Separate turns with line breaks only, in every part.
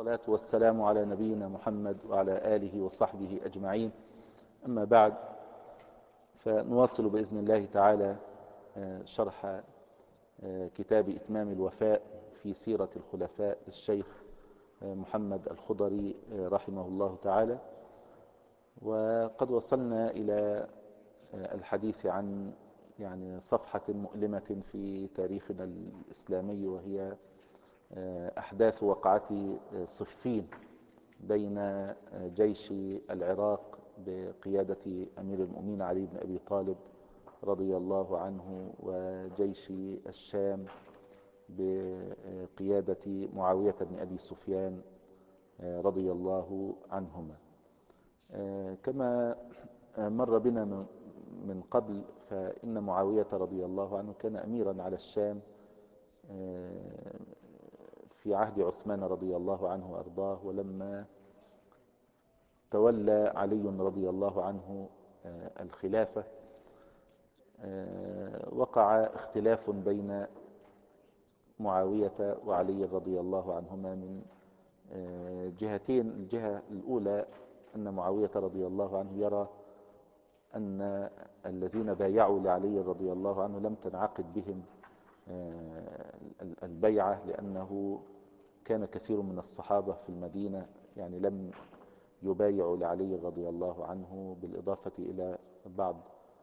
والصلاة والسلام على نبينا محمد وعلى آله وصحبه أجمعين. أما بعد، فنواصل بإذن الله تعالى شرح كتاب إتمام الوفاء في سيرة الخلفاء للشيخ محمد الخضري رحمه الله تعالى. وقد وصلنا إلى الحديث عن صفحة مؤلمة في تاريخنا الإسلامي، وهي أحداث وقعة صفين بين جيش العراق بقيادة أمير المؤمنين علي بن أبي طالب رضي الله عنه، وجيش الشام بقيادة معاوية بن أبي سفيان رضي الله عنهما. كما مر بنا من قبل، فإن معاوية رضي الله عنه كان أميرا على الشام في عهد عثمان رضي الله عنه وأرضاه، ولما تولى علي رضي الله عنه الخلافة وقع اختلاف بين معاوية وعلي رضي الله عنهما من جهتين. الجهة الأولى أن معاوية رضي الله عنه يرى أن الذين بايعوا لعلي رضي الله عنه لم تنعقد بهم البيعة، لأنه كان كثير من الصحابة في المدينة لم يبايعوا لعلي رضي الله عنه، بالإضافة إلى بعض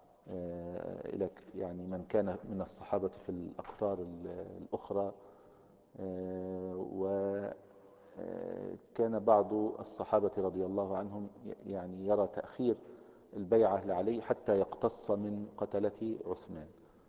من كان من الصحابة في الأقطار الأخرى. وكان بعض الصحابة رضي الله عنهم يرى تأخير البيعة لعلي حتى يقتص من قتلة عثمان.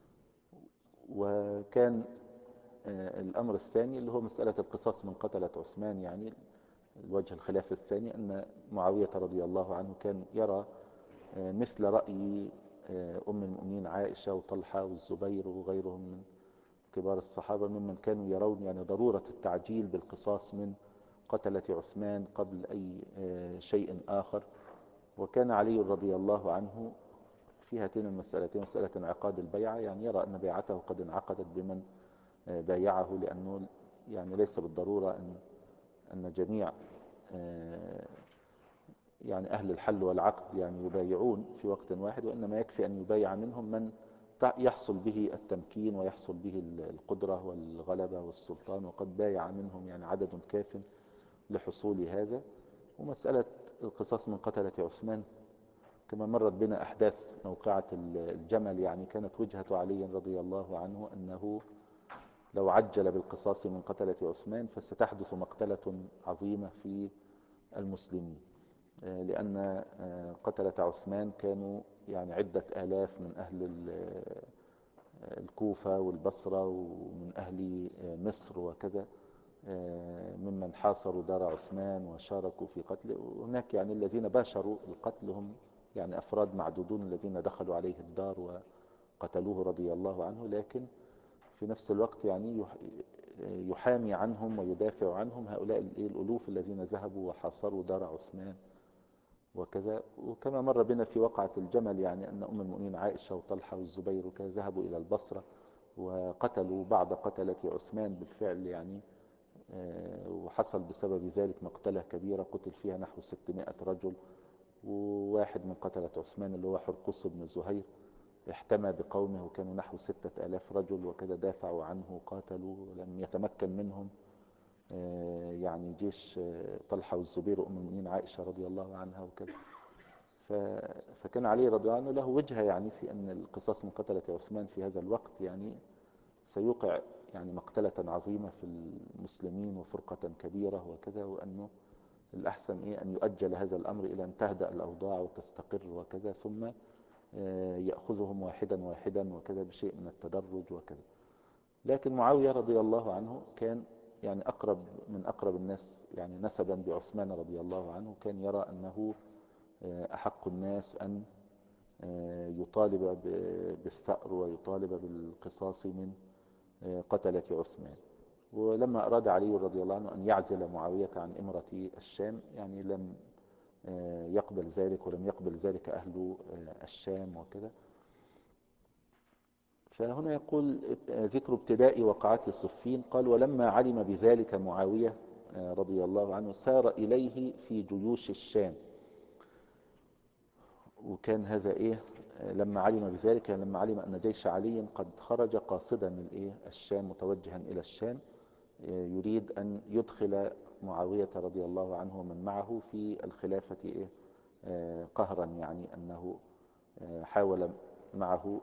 وكان الأمر الثاني اللي هو مسألة القصاص من قتلة عثمان، الوجه الخلاف الثاني أن معاوية رضي الله عنه كان يرى مثل رأي أم المؤمنين عائشة وطلحة والزبير وغيرهم من كبار الصحابة، ممن كانوا يرون ضرورة التعجيل بالقصاص من قتلة عثمان قبل أي شيء آخر. وكان علي رضي الله عنه في هاتين المسألتين، مسألة انعقاد البيعة، يرى أن بيعته قد انعقدت بمن بايعه، لأنه ليس بالضرورة أن جميع أهل الحل والعقد يبايعون في وقت واحد، وإنما يكفي أن يبايع منهم من يحصل به التمكين ويحصل به القدرة والغلبة والسلطان، وقد بايع منهم عدد كاف لحصول هذا. ومسألة القصاص من قتلة عثمان كما مرت بنا أحداث موقعة الجمل، كانت وجهة علي رضي الله عنه أنه لو عجل بالقصاص من قتلة عثمان فستحدث مقتلة عظيمة في المسلمين، لأن قتلة عثمان كانوا عدة آلاف من أهل الكوفة والبصرة ومن أهل مصر وكذا، ممن حاصروا دار عثمان وشاركوا في قتله. وهناك الذين باشروا القتل هم أفراد معدودون الذين دخلوا عليه الدار وقتلوه رضي الله عنه، لكن في نفس الوقت يحامي عنهم ويدافع عنهم هؤلاء الألوف الذين ذهبوا وحاصروا دار عثمان وكذا. وكما مر بنا في وقعة الجمل أن أم المؤمنين عائشة وطلحة والزبير وكذا ذهبوا إلى البصرة وقتلوا بعض قتلة عثمان بالفعل، وحصل بسبب ذلك مقتلة كبيرة قتل فيها نحو 600 رجل. وواحد من قتلة عثمان اللي هو حرقص بن زهير احتمى بقومه وكانوا نحو 6000 رجل وكذا، دافعوا عنه وقاتلوا، لم يتمكن منهم جيش طلحة والزبير وأم المؤمنين عائشة رضي الله عنها وكذا. فكان علي رضي الله عنه له وجهة في أن القصاص من قتلة عثمان في هذا الوقت سيوقع مقتلة عظيمة في المسلمين وفرقة كبيرة وكذا، وأنه الأحسن أن يؤجل هذا الأمر إلى أن تهدأ الأوضاع وتستقر وكذا، ثم يأخذهم واحدا واحدا وكذا بشيء من التدرج وكذا. لكن معاوية رضي الله عنه كان أقرب من أقرب الناس نسبا بعثمان رضي الله عنه، كان يرى أنه أحق الناس أن يطالب بالثأر ويطالب بالقصاص من قتلة عثمان. ولما أراد علي رضي الله عنه أن يعزل معاوية عن إمرة الشام لم يقبل ذلك، ولم يقبل ذلك أهل الشام وكذا. فهنا يقول ذكر ابتداء وقعات صفين، قال: ولما علم بذلك معاوية رضي الله عنه سار إليه في جيوش الشام. وكان هذا لما علم بذلك، لما علم أن جيش علي قد خرج قاصدا الشام متوجها إلى الشام، يريد أن يدخل معاوية رضي الله عنه ومن معه في الخلافة قهرا، يعني أنه حاول معه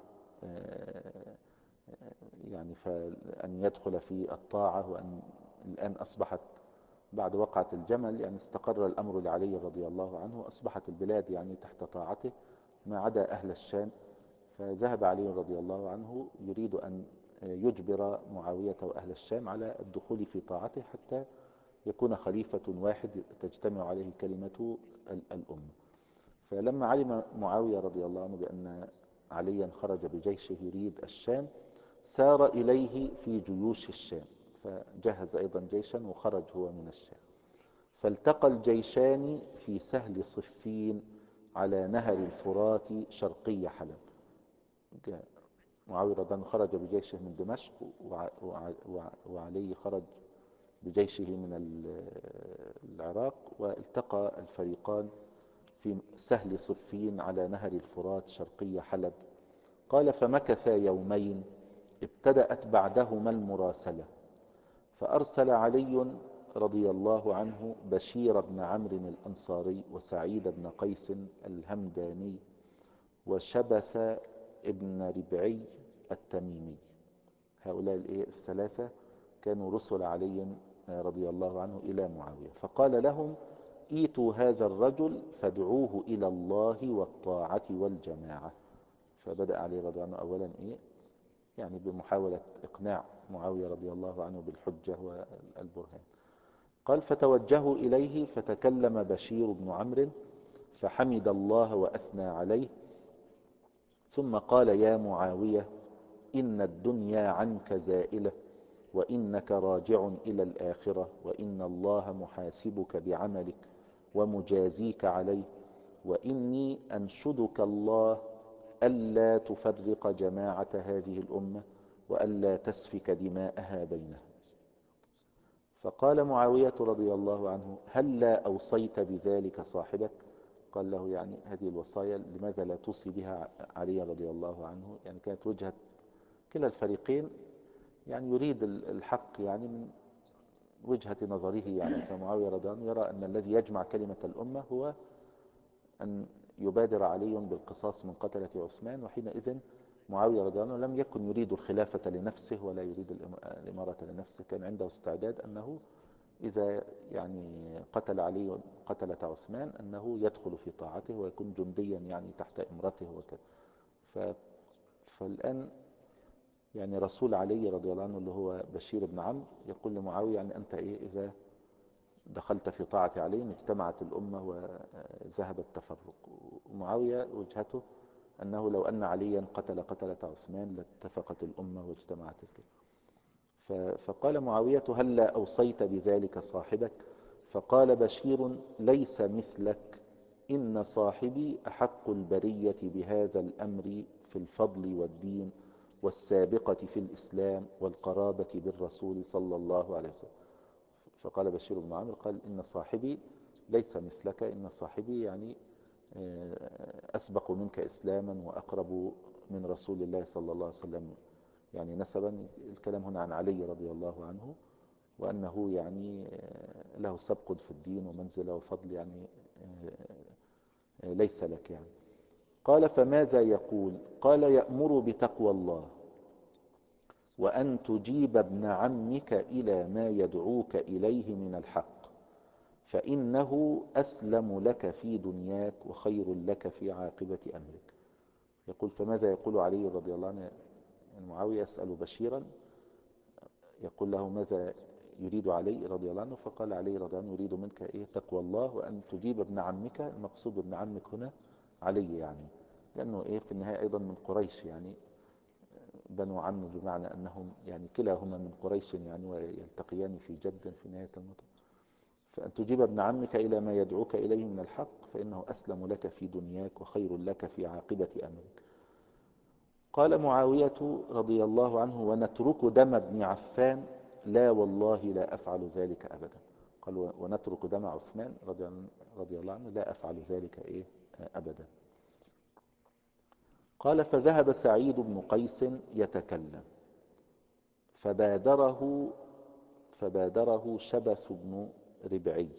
يعني فأن يدخل في الطاعة، وأن الآن أصبحت بعد وقعة الجمل يعني استقر الأمر لعلي رضي الله عنه، أصبحت البلاد يعني تحت طاعته ما عدا أهل الشام. فذهب علي رضي الله عنه يريد أن يجبر معاوية وأهل الشام على الدخول في طاعته حتى يكون خليفة واحد تجتمع عليه كلمة الأمة. فلما علم معاوية رضي الله عنه بأن عليا خرج بجيشه يريد الشام، سار إليه في جيوش الشام، فجهز أيضا جيشا وخرج هو من الشام. فالتقى الجيشان في سهل صفين على نهر الفرات شرقي حلب. معاوية رضي الله عنه خرج بجيشه من دمشق، وعلي خرج بجيشه من العراق، والتقى الفريقان في سهل صفين على نهر الفرات شرقي حلب. قال فمكثا يومين، ابتدأت بعدهما المراسلة، فأرسل علي رضي الله عنه بشير بن عمرو الأنصاري، وسعيد بن قيس الهمداني، وشبث ابن ربعي التميمي. هؤلاء الثلاثة كانوا رسل علي رضي الله عنه إلى معاوية. فقال لهم ايتوا هذا الرجل فادعوه إلى الله والطاعة والجماعة. فبدأ علي رضي الله عنه أولا يعني بمحاولة إقناع معاوية رضي الله عنه بالحجة والبرهان. قال فتوجهوا إليه، فتكلم بشير بن عمرو فحمد الله وأثنى عليه، ثم قال يا معاوية إن الدنيا عنك زائلة، وإنك راجع إلى الآخرة، وإن الله محاسبك بعملك ومجازيك عليه، وإني أنشدك الله ألا تفرق جماعة هذه الأمة، وألا تسفك دماءها بينها. فقال معاوية رضي الله عنه هلا أوصيت بذلك صاحبك؟ قال له يعني هذه الوصايا لماذا لا توصي بها علي رضي الله عنه؟ يعني كانت وجهة كلا الفريقين، يعني يريد الحق يعني من وجهة نظره، يعني فمعاوية رضي الله عنه يرى أن الذي يجمع كلمة الأمة هو أن يبادر علي بالقصاص من قتلة عثمان. وحينئذ معاوية رضي الله عنه لم يكن يريد الخلافة لنفسه ولا يريد الإمارة لنفسه، كان عنده استعداد أنه إذا يعني قتل علي قتلة عثمان أنه يدخل في طاعته ويكون جنديا يعني تحت إمرته وكذا. فالآن يعني رسول علي رضي الله عنه اللي هو بشير بن عمرو يقول لمعاوية يعني أنت إذا دخلت في طاعة علي اجتمعت الأمة وذهب التفرق. ومعاوية وجهته أنه لو أن عليا قتل قتلة عثمان لاتفقت الأمة واجتمعت فقال معاوية هلا أوصيت بذلك صاحبك؟ فقال بشير ليس مثلك، إن صاحبي أحق البرية بهذا الأمر في الفضل والدين والسابقة في الإسلام والقرابة بالرسول صلى الله عليه وسلم. فقال بشير بن عمرو قال إن صاحبي ليس مثلك، إن صاحبي يعني أسبق منك إسلاما وأقرب من رسول الله صلى الله عليه وسلم يعني نسبا. الكلام هنا عن علي رضي الله عنه، وأنه يعني له سبق في الدين ومنزلة وفضل يعني ليس لك يعني. قال فماذا يقول؟ قال يأمر بتقوى الله، وأن تجيب ابن عمك إلى ما يدعوك إليه من الحق، فإنه أسلم لك في دنياك وخير لك في عاقبة أمرك. يقول فماذا يقول علي رضي الله عنه؟ معاوية يسأل بشيرا يقول له ماذا يريد علي رضي الله عنه؟ فقال علي رضي الله عنه يريد منك تقوى الله، وأن تجيب ابن عمك. المقصود ابن عمك هنا علي يعني، لأنه في النهاية أيضا من قريش، يعني بنو عم، بمعنى أنهم يعني كلاهما من قريش يعني، ويلتقيان في جد في نهاية المطاف. فأن تجيب ابن عمك إلى ما يدعوك إليه من الحق، فإنه أسلم لك في دنياك وخير لك في عاقبة أمرك. قال معاوية رضي الله عنه ونترك دم ابن عفان؟ لا والله لا أفعل ذلك أبدا. قال ونترك دم عثمان رضي الله عنه، لا أفعل ذلك إيه أبدا. قال فذهب سعيد بن قيس يتكلم فبادره شبث بن ربعي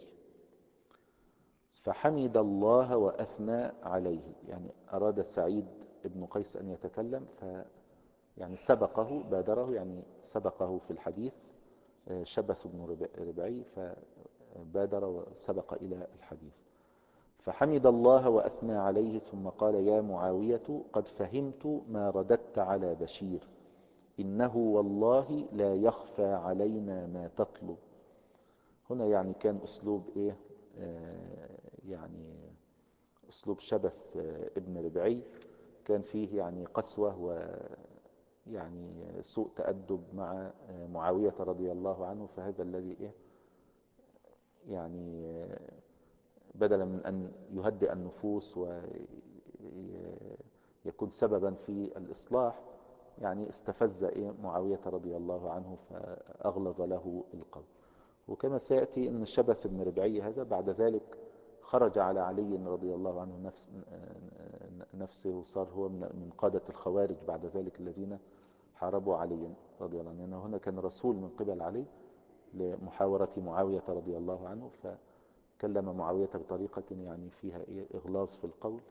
فحمد الله وأثنى عليه. يعني أراد سعيد بن قيس أن يتكلم، يعني سبقه، بادره يعني سبقه في الحديث شبث بن ربعي، فبادر وسبق إلى الحديث. فحمد الله وأثنى عليه ثم قال يا معاوية قد فهمت ما رددت على بشير، إنه والله لا يخفى علينا ما تطلب. هنا يعني كان أسلوب إيه يعني أسلوب شبث ابن ربعي كان فيه يعني قسوة ويعني سوء تأدب مع معاوية رضي الله عنه. فهذا الذي إيه يعني بدلا من أن يهدئ النفوس ويكون سببا في الإصلاح، يعني استفز معاوية رضي الله عنه فأغلظ له القول. وكما سيأتي أن شبث بن ربعي هذا بعد ذلك خرج على علي رضي الله عنه نفسه، وصار هو من قادة الخوارج بعد ذلك الذين حاربوا علي رضي الله عنه، لأنه هنا كان رسول من قبل علي لمحاورة معاوية رضي الله عنه، فكلم معاوية بطريقة يعني فيها إغلاظ في القول.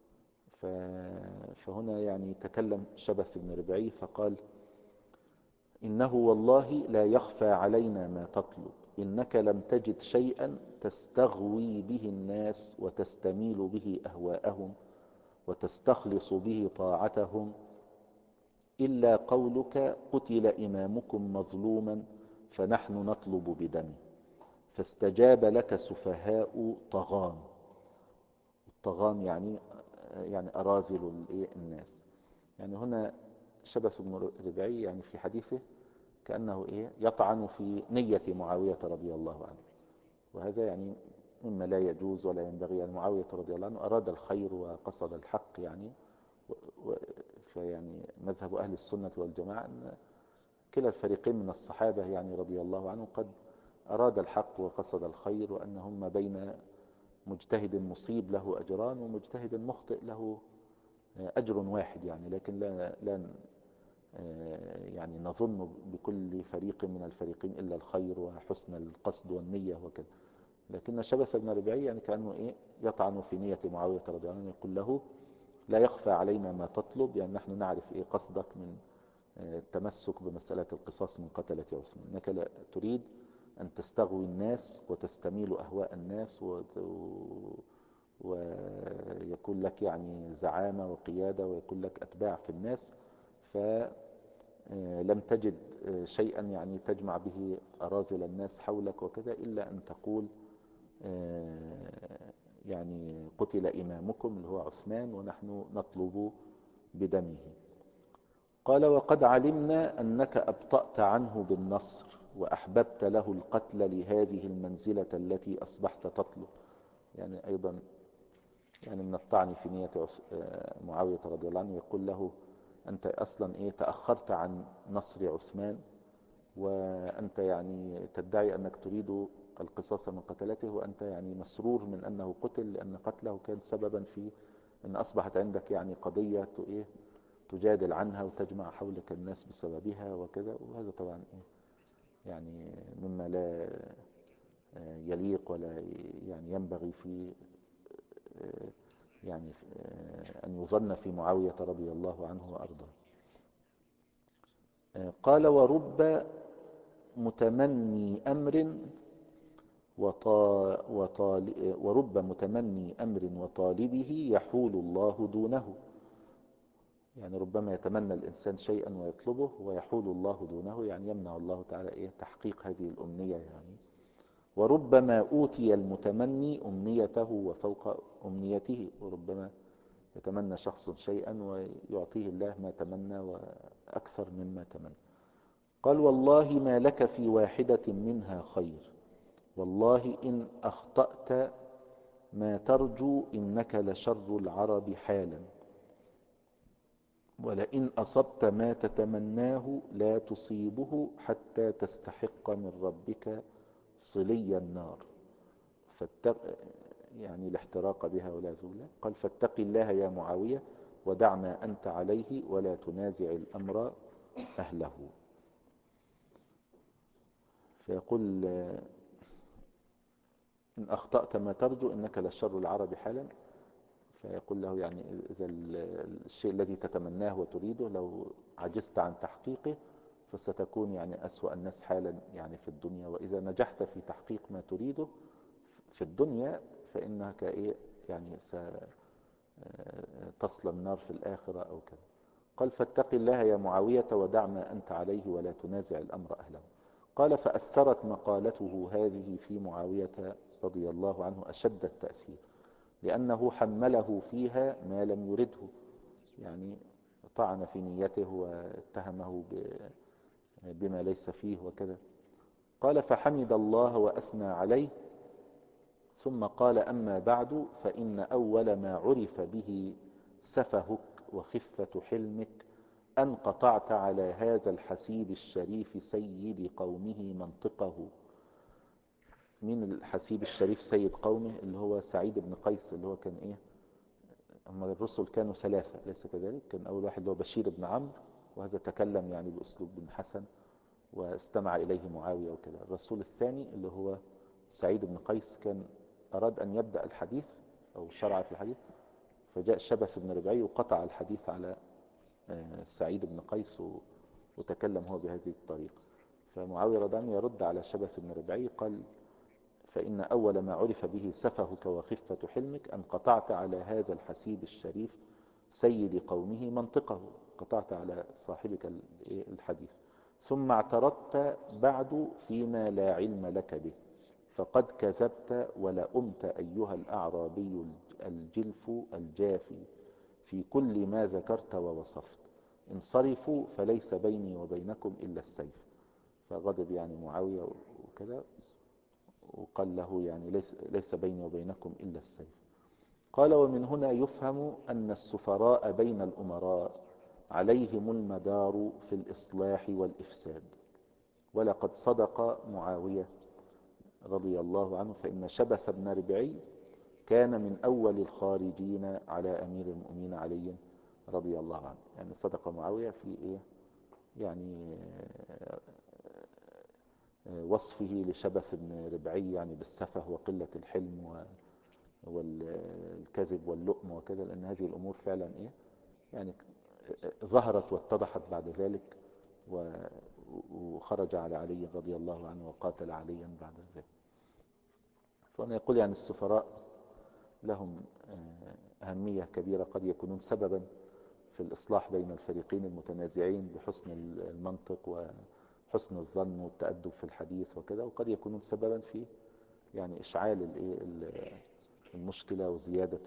فهنا يعني تكلم شبث بن ربعي فقال إنه والله لا يخفى علينا ما تطلب، إنك لم تجد شيئا تستغوي به الناس وتستميل به أهواءهم وتستخلص به طاعتهم إلا قولك قتل إمامكم مظلوما فنحن نطلب بدمه، فاستجاب لك سفهاء طغام. الطغام يعني أراذل الناس. يعني هنا شبث بن ربعي يعني في حديثه كأنه يطعن في نية معاوية رضي الله عنه، وهذا يعني مما لا يجوز ولا ينبغي. يعني معاوية رضي الله عنه أراد الخير وقصد الحق، يعني فيعني مذهب أهل السنة والجماعة أن كلا الفريقين من الصحابة يعني رضي الله عنهم قد أراد الحق وقصد الخير، وأنهم بين مجتهد مصيب له أجران ومجتهد مخطئ له أجر واحد. يعني لكن لا يعني نظن بكل فريق من الفريقين إلا الخير وحسن القصد والنية وكذا. لكن شبث بن ربعي يعني كأنه يطعن في نية معاوية رضي الله عنه، يقول له لا يخفى علينا ما تطلب، يعني نحن نعرف قصدك من التمسك بمسألة القصاص من قتلة عثمان، أنك لا تريد أن تستغوي الناس وتستميل أهواء الناس ويكون لك يعني زعامة وقيادة ويكون لك أتباع في الناس، فلم تجد شيئا يعني تجمع به أراذل الناس حولك وكذا إلا أن تقول يعني قتل إمامكم اللي هو عثمان ونحن نطلب بدمه. قال وقد علمنا أنك أبطأت عنه بالنصر وأحببت له القتل لهذه المنزلة التي أصبحت تطلب. يعني أيضا يعني من الطعن في نية معاوية رضي الله عنه، يقول له أنت أصلا تأخرت عن نصر عثمان، وأنت يعني تدعي أنك تريد القصاص من قتلته، وأنت يعني مسرور من أنه قتل، لأن قتله كان سببا في أن أصبحت عندك يعني قضية تجادل عنها وتجمع حولك الناس بسببها وكذا. وهذا طبعا يعني مما لا يليق ولا يعني ينبغي في يعني أن يظن في معاوية رضي الله عنه وأرضاه. قال ورب متمني أمر وطالبه يحول الله دونه. يعني ربما يتمنى الإنسان شيئا ويطلبه ويحول الله دونه، يعني يمنع الله تعالى تحقيق هذه الأمنية. يعني وربما أوتي المتمني أمنيته وفوق أمنيته، وربما يتمنى شخص شيئا ويعطيه الله ما تمنى وأكثر مما تمنى. قال والله ما لك في واحدة منها خير، والله إن أخطأت ما ترجو إنك لشر العرب حالا، ولئن أصبت ما تتمناه لا تصيبه حتى تستحق من ربك صلي النار يعني الاحتراق بها والعياذ بالله. قال فاتق الله يا معاوية ودع ما أنت عليه ولا تنازع الأمر أهله. فيقول إن أخطأت ما ترجو إنك لشر العرب حالا. فيقول له يعني إذا الشيء الذي تتمناه وتريده لو عجزت عن تحقيقه فستكون يعني أسوأ الناس حالا يعني في الدنيا، وإذا نجحت في تحقيق ما تريده في الدنيا فإنك إيه يعني تصل النار في الآخرة أو كذا. قال فاتق الله يا معاوية ودع ما أنت عليه ولا تنازع الأمر أهله. قال فأثرت مقالته هذه في معاوية رضي الله عنه أشد التأثير، لأنه حمله فيها ما لم يرده، يعني طعن في نيته واتهمه بما ليس فيه وكذا. قال فحمد الله وأثنى عليه ثم قال أما بعد فإن أول ما عرف به سفهك وخفة حلمك أن قطعت على هذا الحسيب الشريف سيد قومه منطقه. من الحسيب الشريف سيد قومه اللي هو سعيد بن قيس، اللي هو كان ايه، هم الرسل كانوا ثلاثة أليس كذلك؟ كان أول واحد اللي هو بشير بن عمرو، وهذا تكلم يعني بأسلوب بن حسن واستمع إليه معاوية وكذا. الرسول الثاني اللي هو سعيد بن قيس كان أراد أن يبدأ الحديث أو شرع في الحديث، فجاء شبث بن ربعي وقطع الحديث على سعيد بن قيس وتكلم هو بهذه الطريقة. فمعاوية رضي الله عنه يرد على شبث بن ربعي قال فإن أول ما عرف به سفهك وخفة حلمك أن قطعت على هذا الحسيب الشريف سيد قومه منطقه، قطعت على صاحبك الحديث. ثم اعترضت بعد فيما لا علم لك به، فقد كذبت ولأمت أيها الأعرابي الجلف الجافي في كل ما ذكرت ووصفت. انصرفوا فليس بيني وبينكم إلا السيف. فغضب يعني معاوية وكذا وقال له يعني ليس بيني وبينكم إلا السيف. قال ومن هنا يفهم أن السفراء بين الأمراء عليهم المدار في الإصلاح والإفساد. ولقد صدق معاوية رضي الله عنه، فإن شبث بن ربعي كان من أول الخارجين على أمير المؤمنين علي رضي الله عنه. يعني صدق معاوية في إيه يعني وصفه لشبث بن ربعي يعني بالسفه وقلة الحلم والكذب واللؤم وكذا، لأن هذه الأمور فعلا إيه يعني ظهرت واتضحت بعد ذلك، وخرج على علي رضي الله عنه وقاتل عليا بعد ذلك. فأنا يقول يعني السفراء لهم أهمية كبيرة، قد يكونون سببا في الإصلاح بين الفريقين المتنازعين بحسن المنطق وحسن الظن والتأدب في الحديث وكذا، وقد يكونون سببا في يعني إشعال المشكلة وزيادة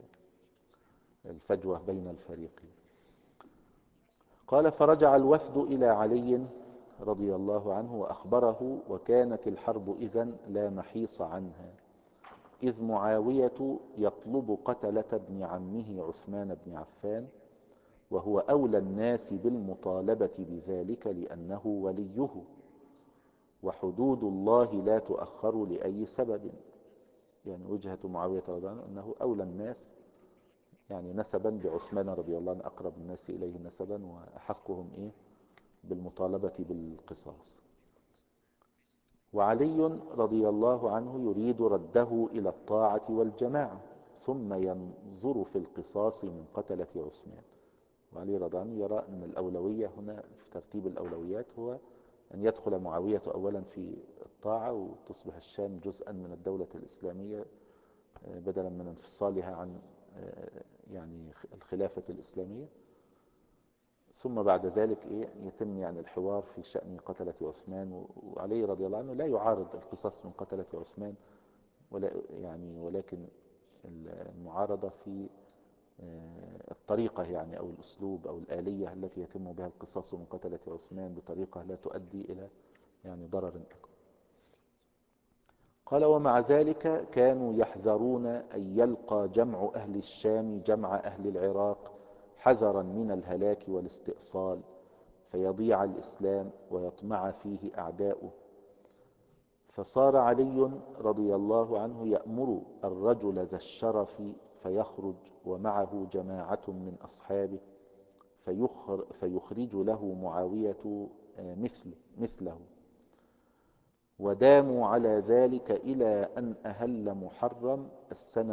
الفجوة بين الفريقين. قال فرجع الوفد إلى علي رضي الله عنه وأخبره، وكانت الحرب إذن لا محيص عنها، إذ معاوية يطلب قتلة ابن عمه عثمان بن عفان، وهو أولى الناس بالمطالبة بذلك لأنه وليه، وحدود الله لا تؤخر لأي سبب. يعني وجهة معاوية رضي الله عنه أنه أولى الناس يعني نسبا بعثمان رضي الله عنه، أقرب الناس إليه نسبا وأحقهم إيه بالمطالبة بالقصاص. وعلي رضي الله عنه يريد رده إلى الطاعة والجماعة، ثم ينظر في القصاص من قتلة عثمان. وعلي رضي الله عنه يرى أن الأولوية هنا في ترتيب الأولويات هو أن يدخل معاوية أولا في الطاعة وتصبح الشام جزءا من الدولة الإسلامية بدلا من انفصالها عن يعني الخلافة الإسلامية، ثم بعد ذلك يتم يعني الحوار في شأن قتلة عثمان. وعلي رضي الله عنه لا يعارض القصاص من قتلة عثمان، ولكن المعارضة في الطريقة يعني أو الأسلوب أو الآلية التي يتم بها القصاص من قتلة عثمان بطريقة لا تؤدي إلى يعني ضرر أكبر. قال ومع ذلك كانوا يحذرون أن يلقى جمع أهل الشام جمع أهل العراق حذرا من الهلاك والاستئصال، فيضيع الإسلام ويطمع فيه أعداؤه، فصار علي رضي الله عنه يأمر الرجل ذا الشرف فيخرج ومعه جماعة من أصحابه فيخرج له معاوية مثله، وداموا على ذلك إلى أن أهل محرم السنة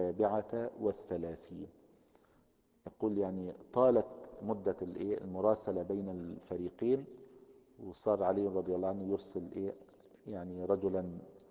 37. يقول يعني طالت مدة المراسلة بين الفريقين، وصار علي رضي الله عنه يرسل يعني رجلا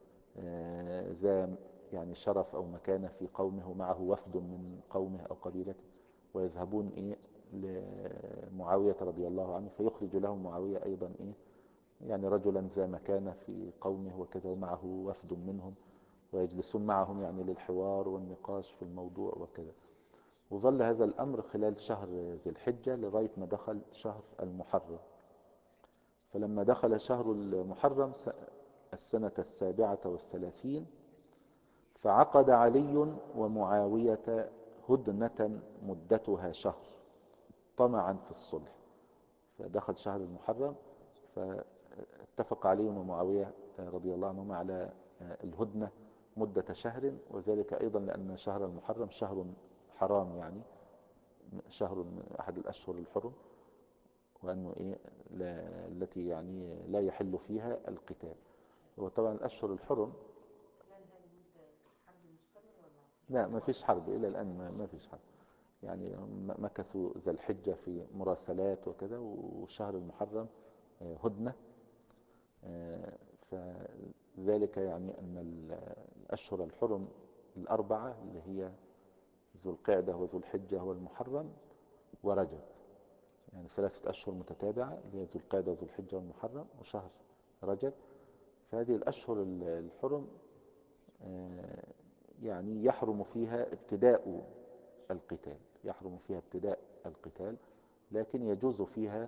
ذا يعني شرف أو مكانة في قومه ومعه وفد من قومه أو قبيلته، ويذهبون لمعاوية رضي الله عنه فيخرج لهم معاوية أيضا يعني رجلا ذا مكانة في قومه وكذا ومعه وفد منهم، ويجلسون معهم يعني للحوار والنقاش في الموضوع وكذا. وظل هذا الأمر خلال شهر ذي الحجة لغاية ما دخل شهر المحرم. فلما دخل شهر المحرم السنة 37 فعقد علي ومعاوية هدنة مدتها شهر طمعا في الصلح. فدخل شهر المحرم فاتفق علي ومعاوية رضي الله عنهما على الهدنة مدة شهر، وذلك أيضا لأن شهر المحرم شهر حرام، يعني شهر من أحد الأشهر الحرم، وأنه التي يعني لا يحل فيها القتال. وطبعا الأشهر الحرم لا ما فيش حرب إلى الآن، ما فيش حرب، يعني مكثوا ذا الحجة في مراسلات وكذا، وشهر المحرم هدنة. فذلك يعني أن الأشهر الحرم الأربعة اللي هي ذو القعدة وذو الحجة والمحرم ورجب، يعني 3 أشهر متتابعة اللي هي ذو القعدة وذو الحجة والمحرم وشهر رجب. فهذه الأشهر الحرم يعني يحرم فيها ابتداء القتال، يحرم فيها ابتداء القتال، لكن يجوز فيها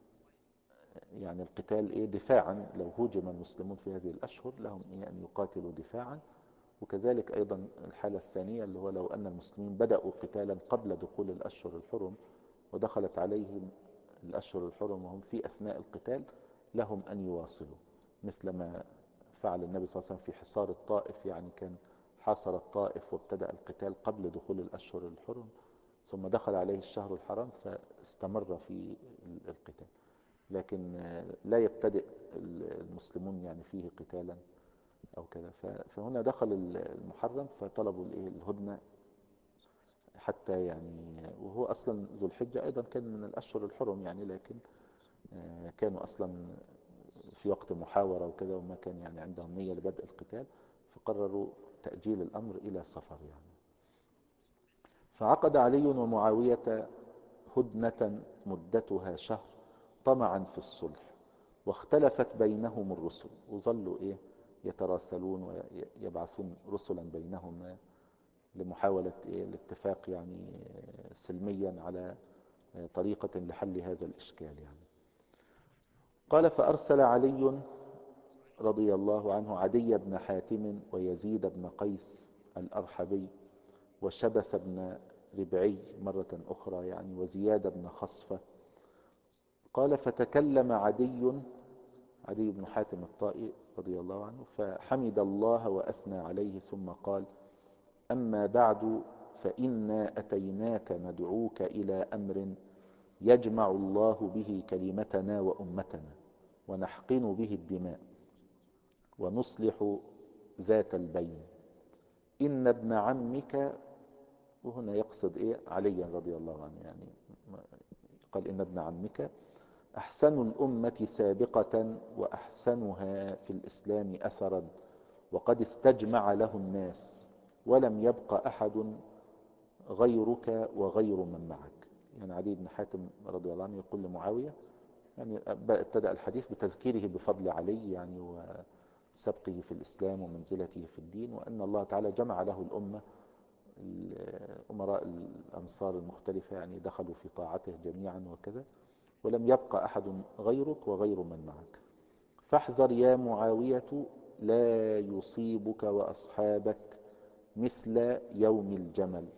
يعني القتال دفاعا. لو هوجم المسلمون في هذه الأشهر لهم أن يقاتلوا دفاعا. وكذلك أيضا الحالة الثانية اللي هو لو أن المسلمين بدأوا قتالا قبل دخول الأشهر الحرم ودخلت عليهم الأشهر الحرم وهم في أثناء القتال لهم أن يواصلوا، مثل ما فعل النبي صلى الله عليه وسلم في حصار الطائف، يعني كان حاصر الطائف وابتدأ القتال قبل دخول الأشهر الحرم، ثم دخل عليه الشهر الحرام فاستمر في القتال، لكن لا يبتدئ المسلمون يعني فيه قتالا أو كذا. فهنا دخل المحرم فطلبوا الهدنة حتى يعني، وهو أصلا ذو الحجة أيضا كان من الأشهر الحرم يعني، لكن كانوا أصلا في وقت محاورة وكذا وما كان يعني عندهم نية لبدء القتال، فقرروا تأجيل الأمر إلى صفر يعني. فعقد علي ومعاوية هدنة مدتها شهر طمعا في الصلح، واختلفت بينهم الرسل، وظلوا يتراسلون ويبعثون رسلا بينهم لمحاولة الاتفاق يعني سلميا على طريقة لحل هذا الإشكال يعني. قال فأرسل علي رضي الله عنه عدي بن حاتم ويزيد بن قيس الأرحبي وشبث بن ربعي مرة أخرى يعني وزياد بن خصفة. قال فتكلم عدي بن حاتم الطائي رضي الله عنه فحمد الله وأثنى عليه ثم قال: أما بعد فإنا أتيناك ندعوك إلى أمر يجمع الله به كلمتنا وأمتنا ونحقن به الدماء ونصلح ذات البين. إن ابن عمك، وهنا يقصد علي رضي الله عنه، يعني قال إن ابن عمك أحسن الأمة سابقة وأحسنها في الإسلام أثرا، وقد استجمع له الناس ولم يبق أحد غيرك وغير من معك. يعني علي بن حاتم رضي الله عنه يقول لمعاوية، يعني ابتدأ الحديث بتذكيره بفضل علي يعني وسبقه في الإسلام ومنزلته في الدين، وأن الله تعالى جمع له الأمة، أمراء الأمصار المختلفة يعني دخلوا في طاعته جميعا وكذا، ولم يبق أحد غيرك وغير من معك، فاحذر يا معاوية لا يصيبك وأصحابك مثل يوم الجمل.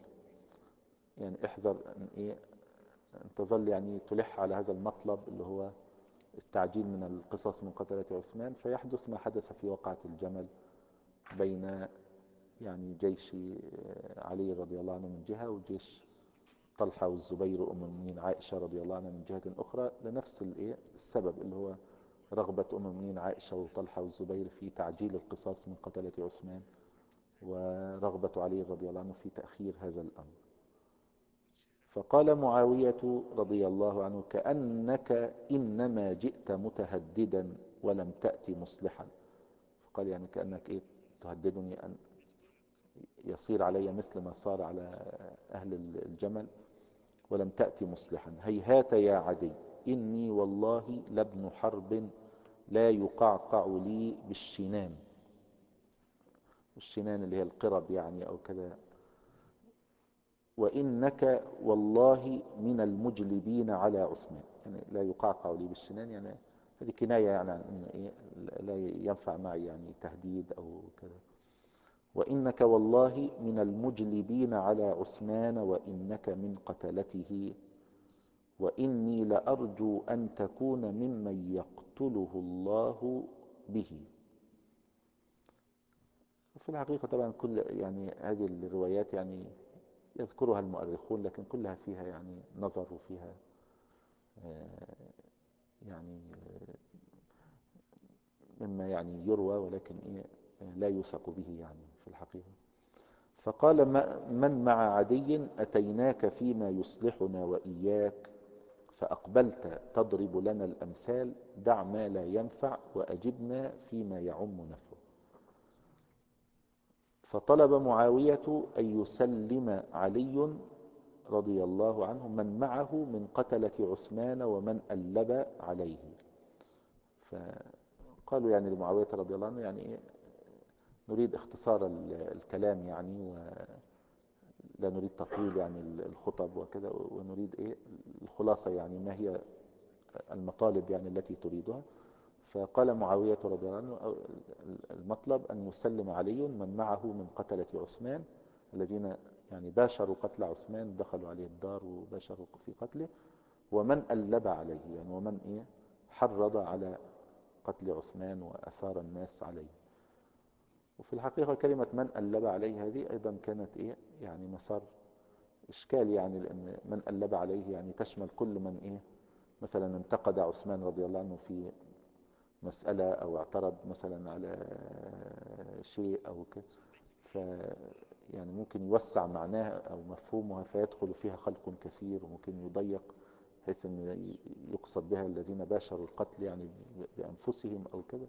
يعني احذر أن تظل يعني تلح على هذا المطلب اللي هو التعجيل من القصص من قتلة عثمان، فيحدث ما حدث في وقعة الجمل بين يعني جيش علي رضي الله عنه من جهة، وجيش طلحة والزبير أم المؤمنين عائشة رضي الله عنها من جهة أخرى، لنفس السبب اللي هو رغبة أم المؤمنين عائشة وطلحة والزبير في تعجيل القصاص من قتلة عثمان، ورغبة علي رضي الله عنه في تأخير هذا الأمر. فقال معاوية رضي الله عنه: كأنك إنما جئت متهددا ولم تأتي مصلحا. فقال يعني كأنك تهددني أن يصير علي مثل ما صار على أهل الجمل ولم تأتي مصلحا. هيهات يا عدي، إني والله لابن حرب لا يقعقع لي بالشنان. الشنان اللي هي القرب يعني أو كذا. وإنك والله من المجلبين على عثمان، يعني لا يقعقع لي بالشنان، يعني هذه كناية يعني عن إنه لا ينفع معي يعني تهديد أو كذا. وإنك والله من المجلبين على عثمان وإنك من قتلته، وإني لأرجو أن تكون ممن يقتله الله به. في الحقيقة طبعا كل يعني هذه الروايات يعني يذكرها المؤرخون، لكن كلها فيها يعني نظر وفيها يعني مما يعني يروى، ولكن لا يوثق به يعني في الحقيقة. فقال: من مع عدي أتيناك فيما يصلحنا وإياك، فأقبلت تضرب لنا الأمثال، دع ما لا ينفع وأجبنا فيما يعم نفعه. فطلب معاوية أن يسلم علي رضي الله عنه من معه من قتلة عثمان ومن ألب عليه. فقالوا يعني لمعاوية رضي الله عنه يعني نريد اختصار الكلام يعني، ولا نريد تطويل يعني الخطب وكذا، ونريد الخلاصة يعني ما هي المطالب يعني التي تريدها. فقال معاوية رضي الله عنه: المطلب أن يسلم علي من معه من قتلة عثمان الذين يعني باشروا قتل عثمان، دخلوا عليه الدار وباشروا في قتله، ومن ألب عليه يعني ومن حرض على قتل عثمان وأثار الناس عليه. وفي الحقيقة كلمة من ألب عليه هذه أيضا كانت يعني مسار إشكال، يعني لأن من ألب عليه يعني تشمل كل من مثلا انتقد عثمان رضي الله عنه في مسألة أو اعترض مثلا على شيء أو كده، يعني ممكن يوسع معناها أو مفهومها فيدخل فيها خلق كثير، وممكن يضيق بحيث أن يقصد بها الذين باشروا القتل يعني بأنفسهم أو كده.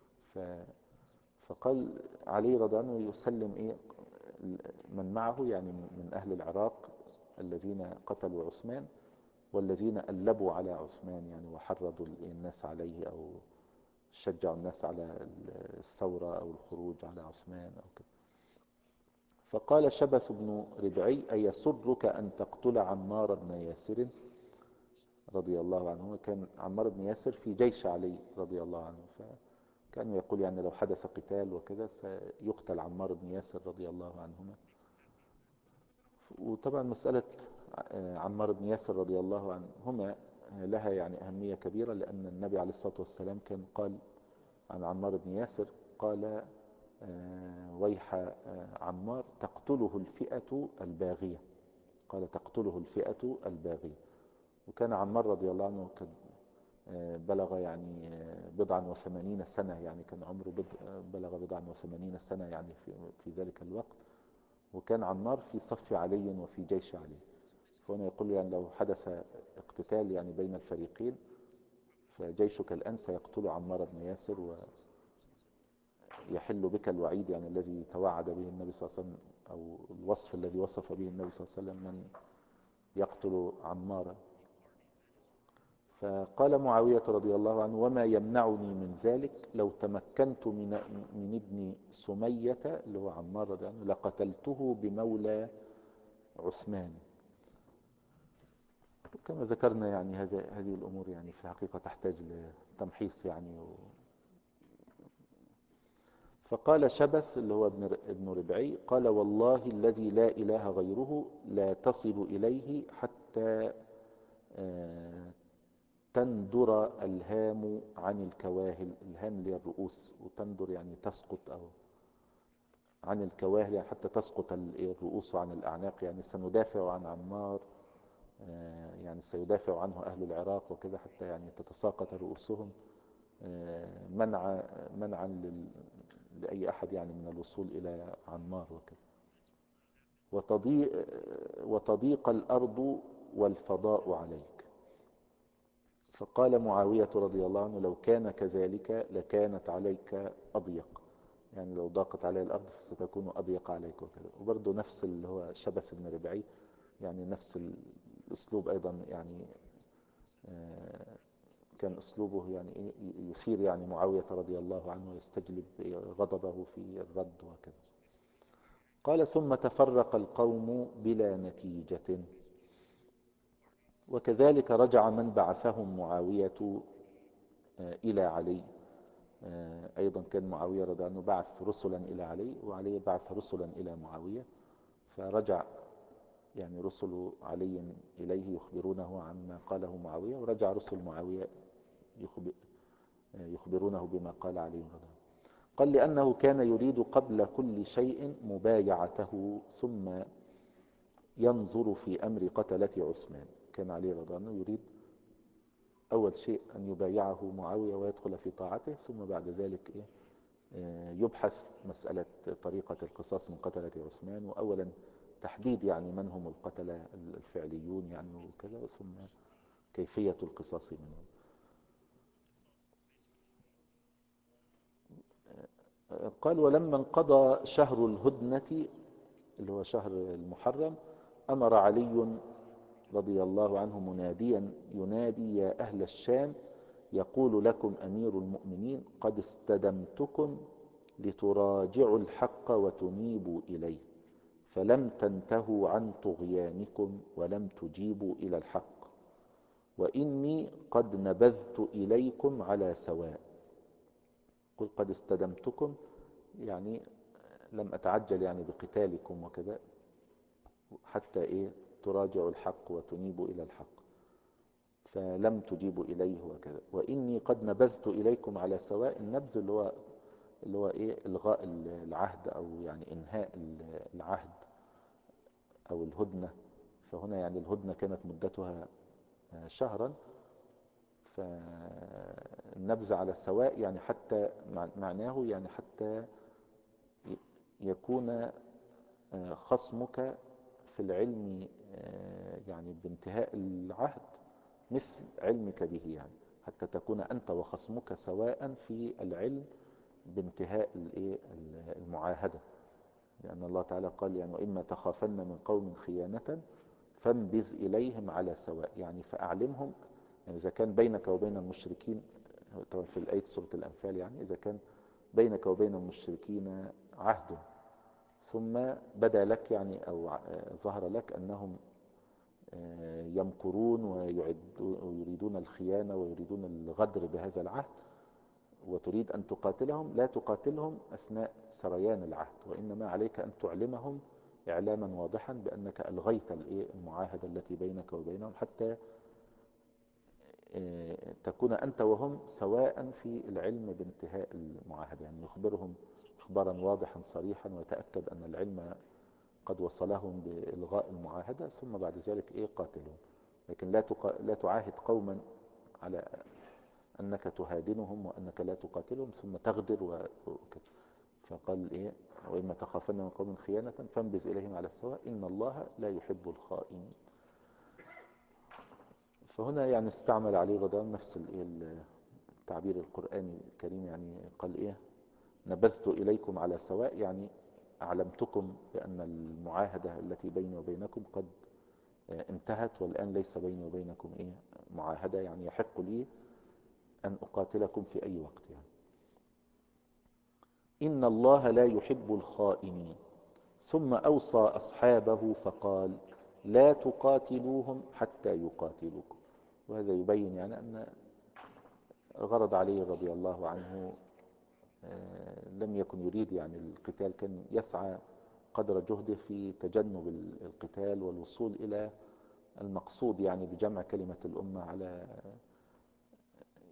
فقال علي رضي الله عنه يسلم من معه يعني من أهل العراق الذين قتلوا عثمان والذين ألبوا على عثمان يعني وحرضوا الناس عليه أو شجعوا الناس على الثورة أو الخروج على عثمان أو كده. فقال شبث بن ربعي: أيسرك أن تقتل عمار بن ياسر رضي الله عنه؟ كان عمار بن ياسر في جيش علي رضي الله عنه، فكان يقول يعني لو حدث قتال وكذا سيقتل عمار بن ياسر رضي الله عنهما. وطبعا مسألة عمار بن ياسر رضي الله عنهما لها يعني أهمية كبيرة، لأن النبي عليه الصلاة والسلام كان قال عن عمار بن ياسر، قال: ويح عمار تقتله الفئة الباغية. قال: تقتله الفئة الباغية. وكان عمار رضي الله عنه قد بلغ يعني 89 سنة، يعني كان عمره بلغ 89 سنة يعني في ذلك الوقت، وكان عمار في صف علي وفي جيش علي. فهنا يقول يعني لو حدث اقتتال يعني بين الفريقين فجيشك الآن سيقتل عمار بن ياسر، ويحل بك الوعيد يعني الذي توعد به النبي صلى الله عليه وسلم، أو الوصف الذي وصف به النبي صلى الله عليه وسلم من يقتل عمارا. فقال معاوية رضي الله عنه: وما يمنعني من ذلك لو تمكنت من ابن سمية اللي هو عمار رضي الله عنه لقتلته بمولى عثمان. كما ذكرنا يعني هذه الأمور يعني في الحقيقة تحتاج لتمحيص يعني فقال شبث اللي هو ابن ربعي: قال: والله الذي لا إله غيره لا تصل إليه حتى تندر الهام عن الكواهل. الهام اللي هي الرؤوس، وتندر يعني تسقط، أو عن الكواهل يعني حتى تسقط الرؤوس عن الأعناق. يعني سندافع عن عمار، يعني سيدافع عنه أهل العراق وكذا، حتى يعني تتساقط رؤوسهم، منعا لأي أحد يعني من الوصول إلى عمار وكذا. وتضيق, وتضيق الأرض والفضاء عليك. فقال معاوية رضي الله عنه: لو كان كذلك لكانت عليك أضيق. يعني لو ضاقت علي الأرض ستكون أضيق عليك وكذا. وبرضه نفس اللي هو شبث بن ربعي، يعني نفس الأسلوب أيضا، يعني كان أسلوبه يعني يثير يعني معاوية رضي الله عنه، ويستجلب غضبه في الرد وكذا. قال: ثم تفرق القوم بلا نتيجة. وكذلك رجع من بعثهم معاوية إلى علي. أيضا كان معاوية رضي الله عنه بعث رسلا إلى علي، وعلي بعث رسلا إلى معاوية. فرجع يعني رسل علي إليه يخبرونه عما قاله معاوية، ورجع رسل معاوية يخبرونه بما قال علي رضي الله عنه. قال: لأنه كان يريد قبل كل شيء مبايعته، ثم ينظر في أمر قتلة عثمان. كان علي رضي الله عنه يريد أول شيء أن يبايعه معاوية ويدخل في طاعته، ثم بعد ذلك يبحث مسألة طريقة القصاص من قتلة عثمان، وأولا تحديد يعني من هم القتلة الفعليون يعني وكذا، ثم كيفية القصاص منهم. قال: ولما انقضى شهر الهدنة اللي هو شهر المحرم، أمر علي رضي الله عنه مناديا ينادي: يا أهل الشام، يقول لكم أمير المؤمنين: قد استدمتكم لتراجعوا الحق وتنيبوا إليه، فلم تنتهوا عن طغيانكم ولم تجيبوا إلى الحق، وإني قد نبذت إليكم على سواء. قل قد استدمتكم يعني لم أتعجل يعني بقتالكم وكذا، حتى تراجعوا الحق وتنيبوا إلى الحق، فلم تجيبوا إليه وكذا. وإني قد نبذت إليكم على سواء. النبذ اللي هو إلغاء العهد، أو يعني إنهاء العهد أو الهدنة. فهنا يعني الهدنة كانت مدتها شهرا، فالنبذ على السواء يعني حتى معناه يعني حتى يكون خصمك في العلم يعني بانتهاء العهد مثل علمك به، يعني حتى تكون أنت وخصمك سواء في العلم بانتهاء المعاهدة. لأن الله تعالى قال يعني: وإما تخافن من قوم خيانة فانبذ إليهم على سواء. يعني فأعلمهم، يعني إذا كان بينك وبين المشركين، طبعا في الآية سورة الأنفال، يعني إذا كان بينك وبين المشركين عهد، ثم بدا لك يعني أو ظهر لك أنهم يمكرون ويريدون الخيانة ويريدون الغدر بهذا العهد، وتريد أن تقاتلهم، لا تقاتلهم أثناء سريان العهد، وإنما عليك أن تعلمهم إعلاما واضحا بأنك ألغيت المعاهدة التي بينك وبينهم، حتى تكون أنت وهم سواء في العلم بانتهاء المعاهدة. يعني يخبرهم إخبارا واضحا صريحا، ويتأكد أن العلم قد وصلهم بإلغاء المعاهدة، ثم بعد ذلك قاتلهم. لكن لا تعاهد قوما على أنك تهادنهم وأنك لا تقاتلهم ثم تغدر وكذا. فقال وإما تخافن من قوم خيانة فانبذ إليهم على السواء إن الله لا يحب الخائنين. فهنا يعني استعمل علي رضي الله عنه نفس التعبير القرآني الكريم. يعني قال نبذت إليكم على سواء، يعني أعلمتكم بأن المعاهدة التي بيني وبينكم قد انتهت، والآن ليس بيني وبينكم معاهدة، يعني يحق لي أن أقاتلكم في أي وقت. يعني إن الله لا يحب الخائنين. ثم أوصى أصحابه فقال: لا تقاتلوهم حتى يقاتلوكم. وهذا يبين يعني أن غرض علي رضي الله عنه لم يكن يريد يعني القتال، كان يسعى قدر جهده في تجنب القتال والوصول إلى المقصود، يعني بجمع كلمة الأمة على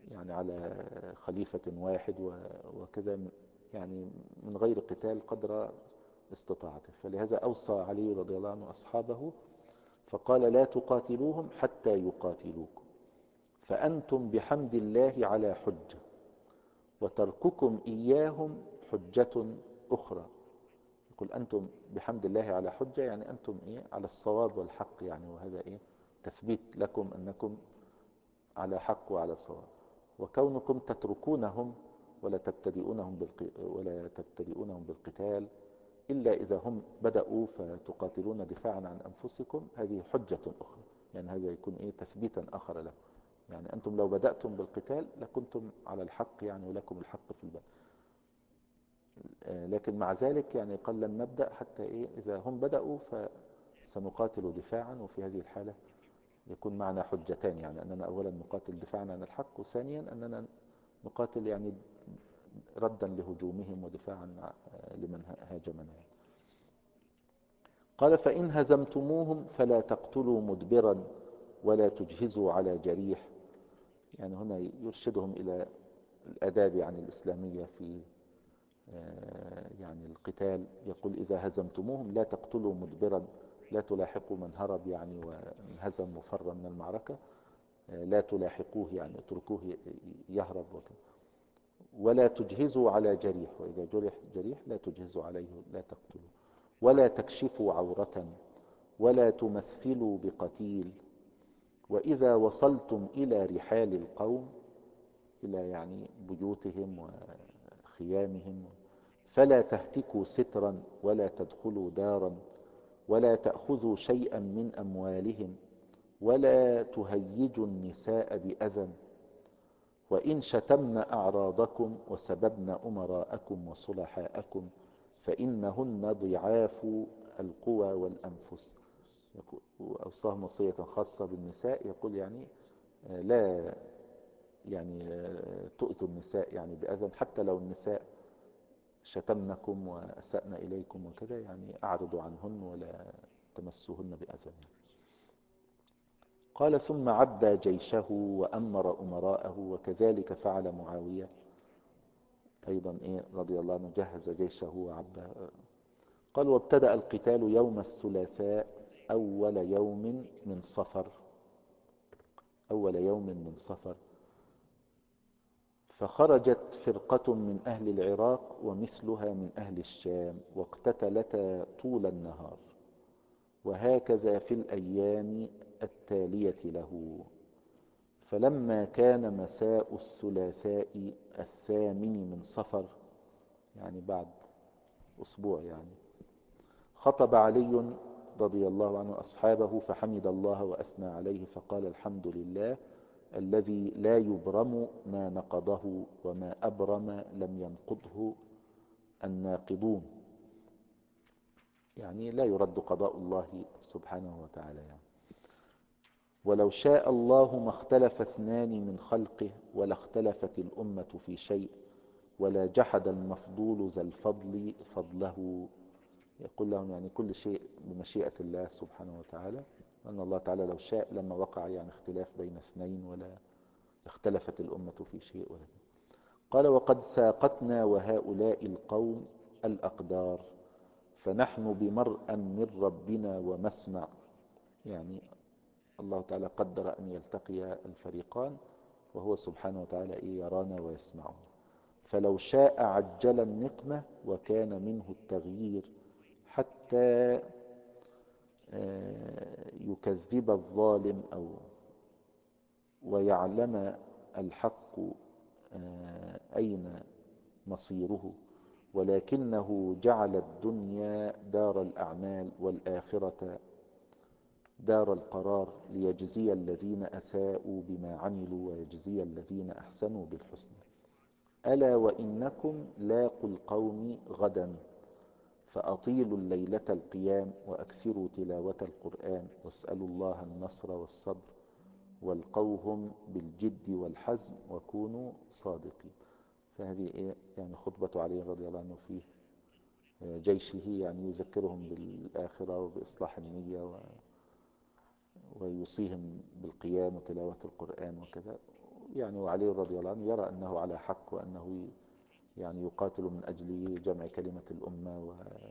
يعني على خليفة واحد وكذا، يعني من غير قتال قدر استطاعته. فلهذا أوصى علي رضي الله عنه أصحابه فقال لا تقاتلوهم حتى يقاتلوكم، فأنتم بحمد الله على حجة، وترككم إياهم حجة أخرى. يقول أنتم بحمد الله على حجة، يعني أنتم على الصواب والحق، يعني وهذا تثبيت لكم أنكم على حق وعلى صواب. وكونكم تتركونهم ولا تبتدئونهم بالقتال إلا إذا هم بدأوا فتقاتلون دفاعا عن أنفسكم، هذه حجة أخرى، يعني هذا يكون تثبيتا آخر له. يعني أنتم لو بدأتم بالقتال لكنتم على الحق، يعني ولكم الحق في البدء، لكن مع ذلك يعني قال لن نبدأ حتى إذا هم بدأوا فسنقاتل دفاعا. وفي هذه الحالة يكون معنا حجتان، يعني أننا أولا نقاتل دفاعا عن الحق، وثانيا أننا نقاتل يعني ردا لهجومهم ودفاعا لمن هاجمنا. قال فإن هزمتموهم فلا تقتلوا مدبرا ولا تجهزوا على جريح. يعني هنا يرشدهم إلى الآداب يعني الإسلامية في يعني القتال. يقول إذا هزمتموهم لا تقتلوا مدبرا، لا تلاحقوا من هرب يعني وانهزم وفر من المعركة، لا تلاحقوه يعني اتركوه يهرب وكذا. ولا تجهزوا على جريح، وإذا جرح جريح لا تجهزوا عليه، لا تقتلوا. ولا تكشفوا عورة، ولا تمثلوا بقتيل. وإذا وصلتم إلى رحال القوم، إلى يعني بيوتهم وخيامهم، فلا تهتكوا سترا ولا تدخلوا دارا، ولا تأخذوا شيئا من أموالهم، ولا تهيجوا النساء بأذى. وإن شتمن أعراضكم وسببن أمراءكم وصلحاءكم فإنهن ضعاف القوى والأنفس. وأوصاهم وصية خاصة بالنساء، يقول يعني لا يعني تؤذوا النساء يعني بأذى، حتى لو النساء شتمنكم وأسأنا إليكم وكذا، يعني أعرضوا عنهن ولا تمسوهن بأذى يعني. قال ثم عبى جيشه وأمر أمراءه، وكذلك فعل معاوية أيضا رضي الله عنه، جهز جيشه وعبى. قال وابتدأ القتال يوم الثلاثاء أول يوم من صفر، أول يوم من صفر. فخرجت فرقة من أهل العراق ومثلها من أهل الشام، واقتتلتا طول النهار، وهكذا في الأيام التالية له. فلما كان مساء الثلاثاء الثامن من صفر، يعني بعد أسبوع يعني، خطب علي رضي الله عنه أصحابه فحمد الله وأثنى عليه فقال الحمد لله الذي لا يبرم ما نقضه، وما أبرم لم ينقضه الناقضون. يعني لا يرد قضاء الله سبحانه وتعالى يعني. ولو شاء الله ما اختلف اثنان من خلقه، ولا اختلفت الأمة في شيء، ولا جحد المفضول ذا الفضل فضله. يقول لهم يعني كل شيء بمشيئة الله سبحانه وتعالى، أن الله تعالى لو شاء لما وقع يعني اختلاف بين اثنين، ولا اختلفت الأمة في شيء ولا. قال وقد ساقتنا وهؤلاء القوم الأقدار، فنحن بمرأى من ربنا ومسمع. يعني الله تعالى قدر أن يلتقي الفريقان، وهو سبحانه وتعالى يرانا ويسمعنا. فلو شاء عجل النقمة وكان منه التغيير، حتى يكذب الظالم أو ويعلم الحق أين مصيره. ولكنه جعل الدنيا دار الأعمال والآخرة دار القرار، ليجزي الذين أساءوا بما عملوا ويجزي الذين أحسنوا بالحسنى. ألا وإنكم لاقوا القوم غدا، فأطيلوا الليلة القيام وأكثروا تلاوة القرآن، واسألوا الله النصر والصبر، والقوهم بالجد والحزم، وكونوا صادقين. فهذه يعني خطبة علي رضي الله عنه في جيشه، يعني يذكرهم بالآخرة وبإصلاح النية ويوصيهم بالقيام وتلاوة القرآن وكذا. يعني وعلي رضي الله عنه يرى أنه على حق، وأنه يعني يقاتل من أجل جمع كلمة الأمة،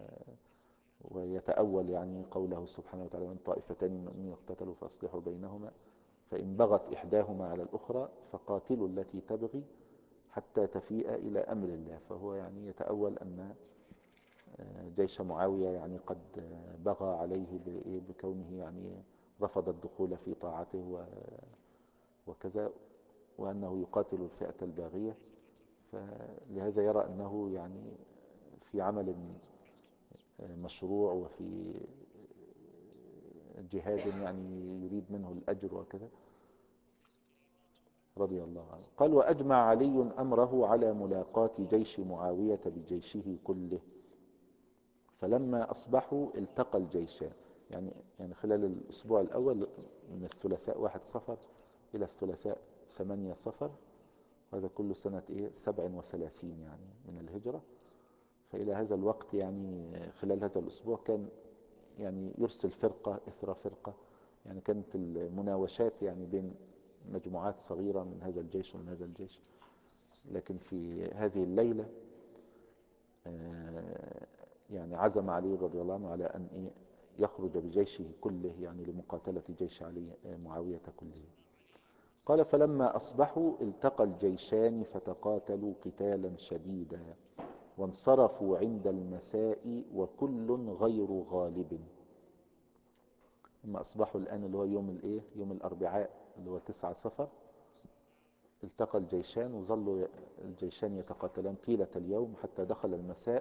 ويتأول يعني قوله سبحانه وتعالى: من طائفتين من المؤمنين اقتتلوا فأصلحوا بينهما فإن بغت إحداهما على الأخرى فقاتلوا التي تبغي حتى تفيء إلى أمر الله. فهو يعني يتأول أن جيش معاوية يعني قد بغى عليه بكونه يعني رفض الدخول في طاعته وكذا، وأنه يقاتل الفئة الباغية. فلهذا يرى أنه يعني في عمل مشروع وفي جهاد يعني يريد منه الأجر وكذا، رضي الله عنه. قال: وأجمع علي أمره على ملاقاة جيش معاوية بجيشه كله، فلما أصبحوا التقى الجيشان. يعني خلال الأسبوع الأول من الثلاثاء 1 صفر إلى الثلاثاء 8 صفر، هذا كله سنة 37 يعني من الهجرة. فإلى هذا الوقت يعني خلال هذا الأسبوع كان يعني يرسل فرقة إثر فرقة، يعني كانت المناوشات يعني بين مجموعات صغيرة من هذا الجيش ومن هذا الجيش. لكن في هذه الليلة يعني عزم علي رضي الله عنه على أن يخرج بجيشه كله يعني لمقاتلة جيش معاوية كله. قال: فلما أصبحوا التقى الجيشان فتقاتلوا قتالا شديدا، وانصرفوا عند المساء وكل غير غالب. لما أصبحوا الآن اللي هو يوم الأربعاء اللي هو 9 صفر، التقى الجيشان وظلوا الجيشان يتقاتلان طيلة اليوم حتى دخل المساء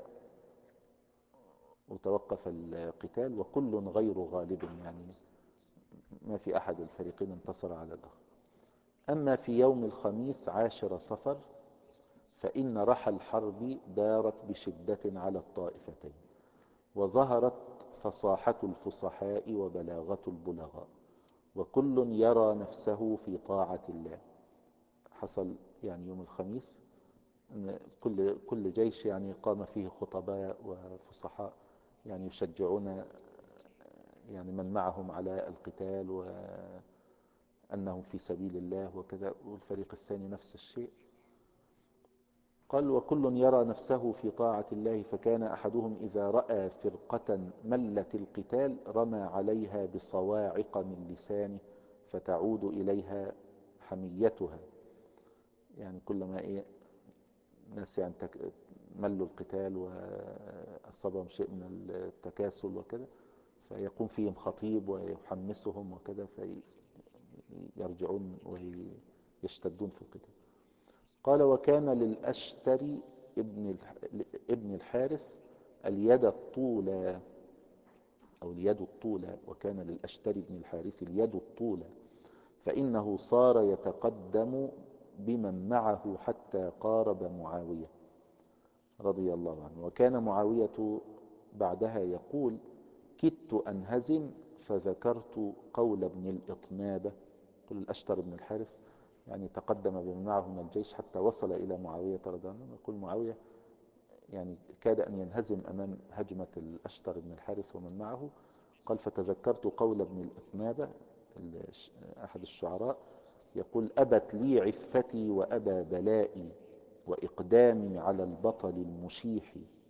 وتوقف القتال، وكل غير غالب، يعني ما في أحد الفريقين انتصر على الآخر. أما في يوم الخميس 10 صفر فإن رحى الحرب دارت بشدة على الطائفتين، وظهرت فصاحة الفصحاء وبلاغة البلغاء، وكل يرى نفسه في طاعة الله. حصل يعني يوم الخميس أن كل جيش يعني قام فيه خطباء وفصحاء يعني يشجعون يعني من معهم على القتال وأنهم في سبيل الله وكذا، والفريق الثاني نفس الشيء. قال: وكل يرى نفسه في طاعة الله، فكان أحدهم إذا رأى فرقة ملت القتال رمى عليها بصواعق من لسانه فتعود إليها حميتها. يعني كلما ناس يعني ملوا القتال وأصابهم شيء من التكاسل وكذا، فيقوم فيهم خطيب ويحمسهم وكذا، فيرجعون ويشتدون في القتال. قال: وكان للأشتري ابن الحارث اليد الطولى أو اليد الطولى، وكان للأشتري ابن الحارث اليد الطولى، فإنه صار يتقدم بمن معه حتى قارب معاوية رضي الله عنه. وكان معاوية بعدها يقول: كدت أنهزم فذكرت قول ابن الإطنابة. قل الأشتر بن الحارث يعني تقدم بمن معه من الجيش حتى وصل إلى معاوية رضي الله عنه. يقول معاوية يعني كاد أن ينهزم أمام هجمة الأشتر بن الحارث ومن معه. قال: فتذكرت قول ابن الإطنابة أحد الشعراء يقول: أبت لي عفتي وأبى بلائي وإقدامي على البطل المشيح،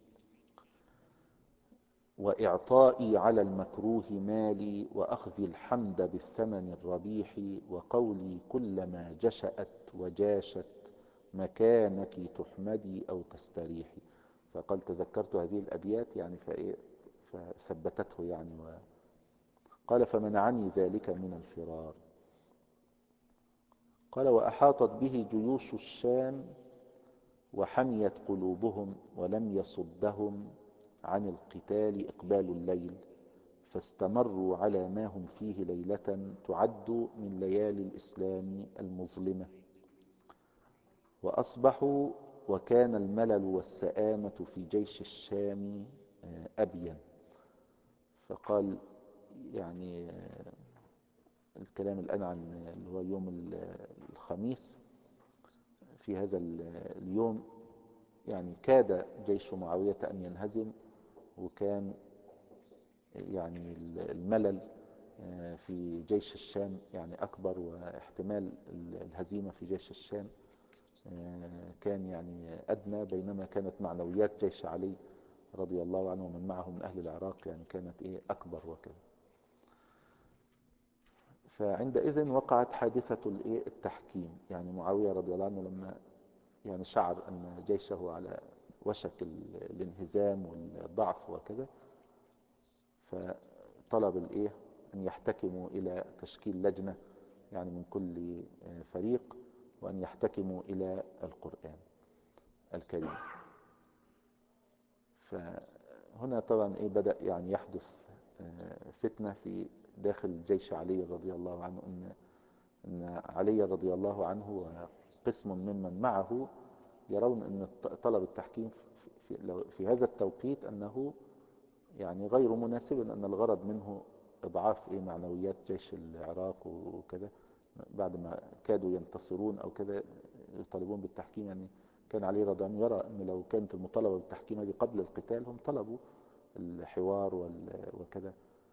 وإعطائي على المكروه مالي وأخذ الحمد بالثمن الربيح، وقولي كلما جشأت وجاشت مكانك تحمدي أو تستريحي. فقال: تذكرت هذه الأبيات يعني فثبتته يعني قال: فمنعني ذلك من الفرار. قال: وأحاطت به جيوش الشام وحميت قلوبهم، ولم يصدهم عن القتال إقبال الليل، فاستمروا على ما هم فيه ليلة تعد من ليالي الإسلام المظلمة. وأصبحوا وكان الملل والسآمة في جيش الشام أبين. فقال يعني الكلام الآن عن اللي هو يوم الخميس. في هذا اليوم يعني كاد جيش معاوية أن ينهزم، وكان يعني الملل في جيش الشام يعني أكبر، واحتمال الهزيمة في جيش الشام كان يعني أدنى، بينما كانت معنويات جيش علي رضي الله عنه ومن معه من أهل العراق يعني كانت أكبر وكذا. فعندئذ وقعت حادثة التحكيم. يعني معاوية رضي الله عنه لما يعني شعر أن جيشه على وشك الانهزام والضعف وكذا، فطلب أن يحتكموا إلى تشكيل لجنة يعني من كل فريق، وأن يحتكموا إلى القرآن الكريم. فهنا طبعا بدأ يعني يحدث فتنة في داخل جيش علي رضي الله عنه، أن علي رضي الله عنه وقسم ممن معه يرون أن طلب التحكيم في هذا التوقيت أنه يعني غير مناسب، أن الغرض منه إضعاف معنويات جيش العراق وكذا، بعد ما كادوا ينتصرون أو كذا يطالبون بالتحكيم. يعني كان علي رضي الله عنه يرى أن لو كانت المطالبة بالتحكيم هذه قبل القتال هم طلبوا الحوار وكذا،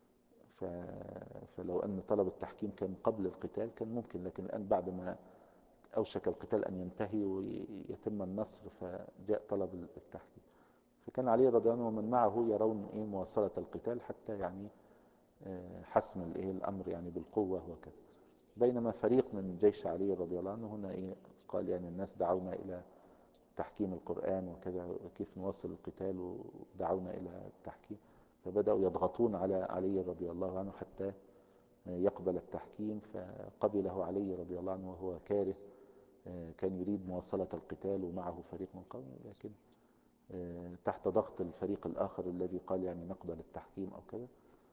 فلو أن طلب التحكيم كان قبل القتال كان ممكن، لكن الآن بعد ما أوشك القتال أن ينتهي ويتم النصر فجاء طلب التحكيم. فكان علي رضي الله عنه ومن معه يرون مواصلة القتال حتى يعني حسم الأمر يعني بالقوة وكذا. بينما فريق من جيش علي رضي الله عنه هنا قال يعني الناس دعونا إلى تحكيم القرآن وكذا، كيف نواصل القتال، ودعونا إلى التحكيم. فبدأوا يضغطون على علي رضي الله عنه حتى يقبل التحكيم، فقبله علي رضي الله عنه وهو كاره، كان يريد مواصلة القتال ومعه فريق من قومه، لكن تحت ضغط الفريق الآخر الذي قال يعني نقبل التحكيم أو كذا،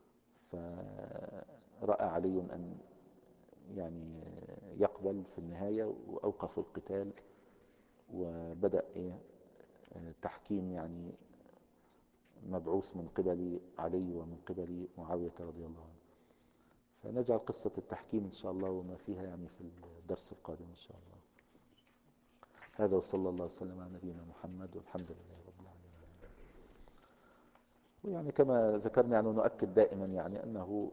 فرأى علي أن يعني يقبل في النهاية، وأوقفوا القتال، وبدأ تحكيم يعني مبعوث من قبل علي ومن قبل معاوية رضي الله عنه. فنجعل قصة التحكيم إن شاء الله وما فيها يعني في الدرس القادم إن شاء الله. هذا وصلى الله وسلم على نبينا محمد، والحمد لله رب العالمين. ويعني كما ذكرنا يعني نؤكد دائما يعني أنه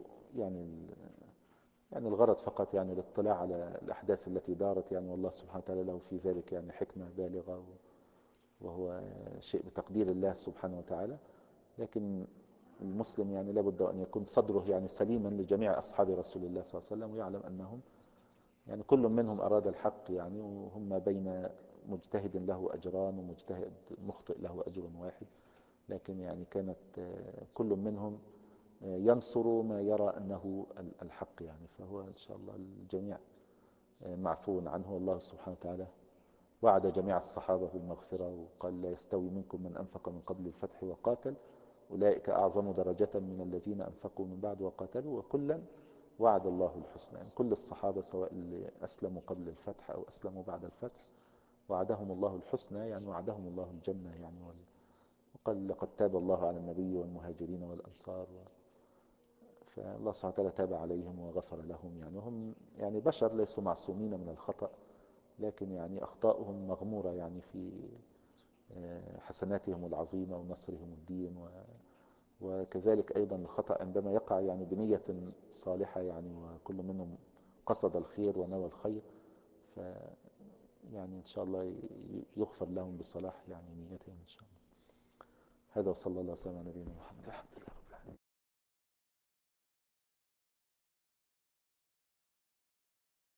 يعني الغرض فقط يعني الاطلاع على الأحداث التي دارت يعني، والله سبحانه وتعالى له في ذلك يعني حكمة بالغة، وهو شيء بتقدير الله سبحانه وتعالى. لكن المسلم يعني لابد أن يكون صدره يعني سليما لجميع أصحاب رسول الله صلى الله عليه وسلم، ويعلم أنهم يعني كل منهم أراد الحق يعني، وهم بين مجتهد له أجران ومجتهد مخطئ له أجر واحد، لكن يعني كانت كل منهم ينصر ما يرى أنه الحق يعني. فهو إن شاء الله الجميع معفو عنه، والله سبحانه وتعالى وعد جميع الصحابة بالمغفرة، وقال لا يستوي منكم من أنفق من قبل الفتح وقاتل أولئك أعظم درجة من الذين أنفقوا من بعد وقاتلوا وكلا وعد الله الحسنى. يعني كل الصحابة سواء اللي أسلموا قبل الفتح أو أسلموا بعد الفتح وعدهم الله الحسنى، يعني وعدهم الله الجنة يعني. وقال لقد تاب الله على النبي والمهاجرين والأنصار، فالله سبحانه وتعالى تاب عليهم وغفر لهم يعني. وهم يعني بشر ليسوا معصومين من الخطأ، لكن يعني أخطاؤهم مغمورة يعني في حسناتهم العظيمة ونصرهم الدين، وكذلك أيضا الخطأ عندما يقع يعني بنية صالحة يعني، وكل منهم قصد الخير ونوى الخير، ف يعني إن شاء الله يغفر لهم بصلاح يعني نيتهم إن شاء الله. هذا وصلى الله وسلم على نبينا محمد.